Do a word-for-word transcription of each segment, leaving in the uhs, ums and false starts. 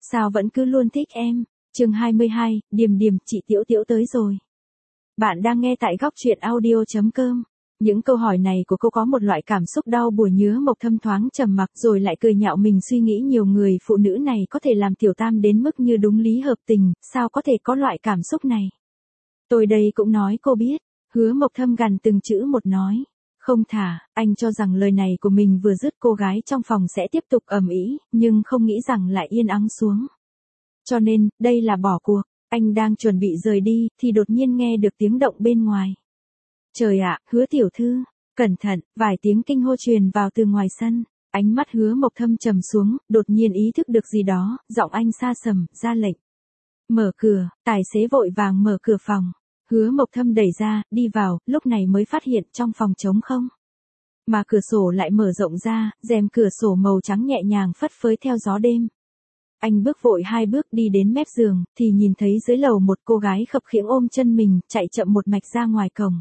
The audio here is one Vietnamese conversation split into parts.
Sao vẫn cứ luôn thích em? Chương hai mươi hai, Điềm Điềm, chị Tiểu Tiểu tới rồi. Bạn đang nghe tại góc truyện audio chấm com. Những câu hỏi này của cô có một loại cảm xúc đau buồn nhớ Mộc Thâm thoáng trầm mặc rồi lại cười nhạo mình suy nghĩ nhiều người phụ nữ này có thể làm tiểu tam đến mức như đúng lý hợp tình, sao có thể có loại cảm xúc này. Tôi đây cũng nói cô biết, Hứa Mộc Thâm gằn từng chữ một nói. Không thả, anh cho rằng lời này của mình vừa dứt cô gái trong phòng sẽ tiếp tục ầm ĩ, nhưng không nghĩ rằng lại yên ắng xuống. Cho nên, đây là bỏ cuộc, anh đang chuẩn bị rời đi, thì đột nhiên nghe được tiếng động bên ngoài. Trời ạ, Hứa tiểu thư, cẩn thận, vài tiếng kinh hô truyền vào từ ngoài sân, ánh mắt Hứa Mộc Thâm trầm xuống, đột nhiên ý thức được gì đó, giọng anh xa sầm, ra lệnh. Mở cửa, tài xế vội vàng mở cửa phòng. Hứa Mộc Thâm đẩy ra, đi vào, lúc này mới phát hiện trong phòng trống không. Mà cửa sổ lại mở rộng ra, rèm cửa sổ màu trắng nhẹ nhàng phất phới theo gió đêm. Anh bước vội hai bước đi đến mép giường, thì nhìn thấy dưới lầu một cô gái khập khiễng ôm chân mình, chạy chậm một mạch ra ngoài cổng.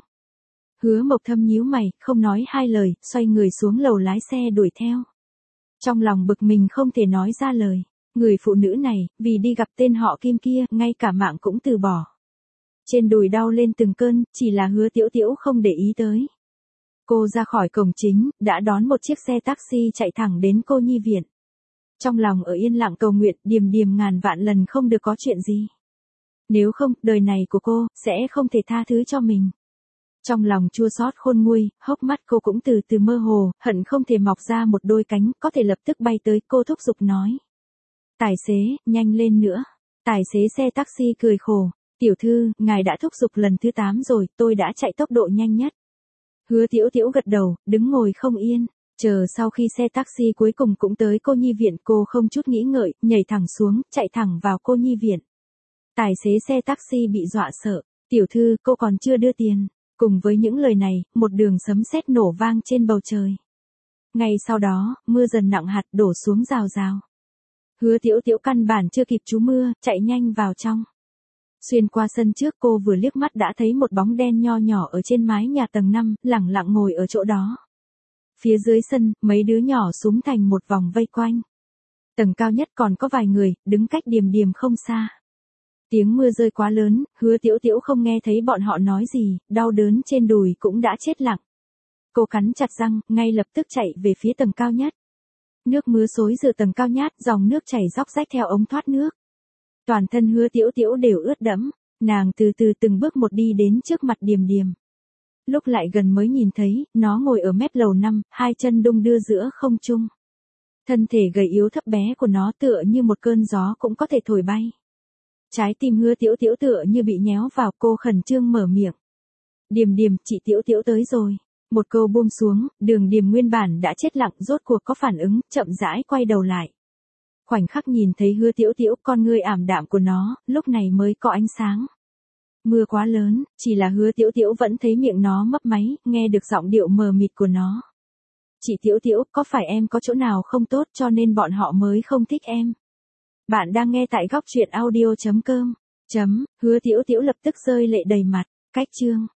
Hứa Mộc Thâm nhíu mày, không nói hai lời, xoay người xuống lầu lái xe đuổi theo. Trong lòng bực mình không thể nói ra lời. Người phụ nữ này, vì đi gặp tên họ Kim kia, ngay cả mạng cũng từ bỏ. Trên đùi đau lên từng cơn, chỉ là Hứa Tiểu Tiểu không để ý tới. Cô ra khỏi cổng chính, đã đón một chiếc xe taxi chạy thẳng đến cô nhi viện. Trong lòng ở yên lặng cầu nguyện, Điềm Điềm ngàn vạn lần không được có chuyện gì. Nếu không, đời này của cô, sẽ không thể tha thứ cho mình. Trong lòng chua xót khôn nguôi, hốc mắt cô cũng từ từ mơ hồ, hận không thể mọc ra một đôi cánh, có thể lập tức bay tới, cô thúc giục nói. Tài xế, nhanh lên nữa. Tài xế xe taxi cười khổ. Tiểu thư, ngài đã thúc giục lần thứ tám rồi, tôi đã chạy tốc độ nhanh nhất. Hứa Tiểu Tiểu gật đầu, đứng ngồi không yên, chờ sau khi xe taxi cuối cùng cũng tới cô nhi viện, cô không chút nghĩ ngợi, nhảy thẳng xuống, chạy thẳng vào cô nhi viện. Tài xế xe taxi bị dọa sợ, tiểu thư, cô còn chưa đưa tiền. Cùng với những lời này, một đường sấm sét nổ vang trên bầu trời. Ngay sau đó, mưa dần nặng hạt đổ xuống rào rào. Hứa Tiểu Tiểu căn bản chưa kịp trú mưa, chạy nhanh vào trong. Xuyên qua sân trước, cô vừa liếc mắt đã thấy một bóng đen nho nhỏ ở trên mái nhà tầng năm, lẳng lặng ngồi ở chỗ đó. Phía dưới sân, mấy đứa nhỏ xúm thành một vòng vây quanh. Tầng cao nhất còn có vài người, đứng cách Điềm Điềm không xa. Tiếng mưa rơi quá lớn, Hứa Tiểu Tiểu không nghe thấy bọn họ nói gì, đau đớn trên đùi cũng đã chết lặng. Cô cắn chặt răng, ngay lập tức chạy về phía tầng cao nhất. Nước mưa xối rửa tầng cao nhất, dòng nước chảy róc rách theo ống thoát nước. Toàn thân Hứa Tiểu Tiểu đều ướt đẫm, nàng từ từ từng bước một đi đến trước mặt Điềm Điềm. Lúc lại gần mới nhìn thấy, nó ngồi ở mép lầu năm, hai chân đung đưa giữa không trung. Thân thể gầy yếu thấp bé của nó tựa như một cơn gió cũng có thể thổi bay. Trái tim Hứa Tiểu Tiểu tựa như bị nhéo vào, cô khẩn trương mở miệng. Điềm Điềm, chị Tiểu Tiểu tới rồi. Một câu buông xuống, Đường Điềm nguyên bản đã chết lặng rốt cuộc có phản ứng, chậm rãi quay đầu lại. Khoảnh khắc nhìn thấy Hứa Tiểu Tiểu, con ngươi ảm đạm của nó, lúc này mới có ánh sáng. Mưa quá lớn, chỉ là Hứa Tiểu Tiểu vẫn thấy miệng nó mấp máy, nghe được giọng điệu mờ mịt của nó. Chị Tiểu Tiểu, có phải em có chỗ nào không tốt cho nên bọn họ mới không thích em? Bạn đang nghe tại góc truyện audio chấm com. Chấm, Hứa Tiểu Tiểu lập tức rơi lệ đầy mặt. Cách chương.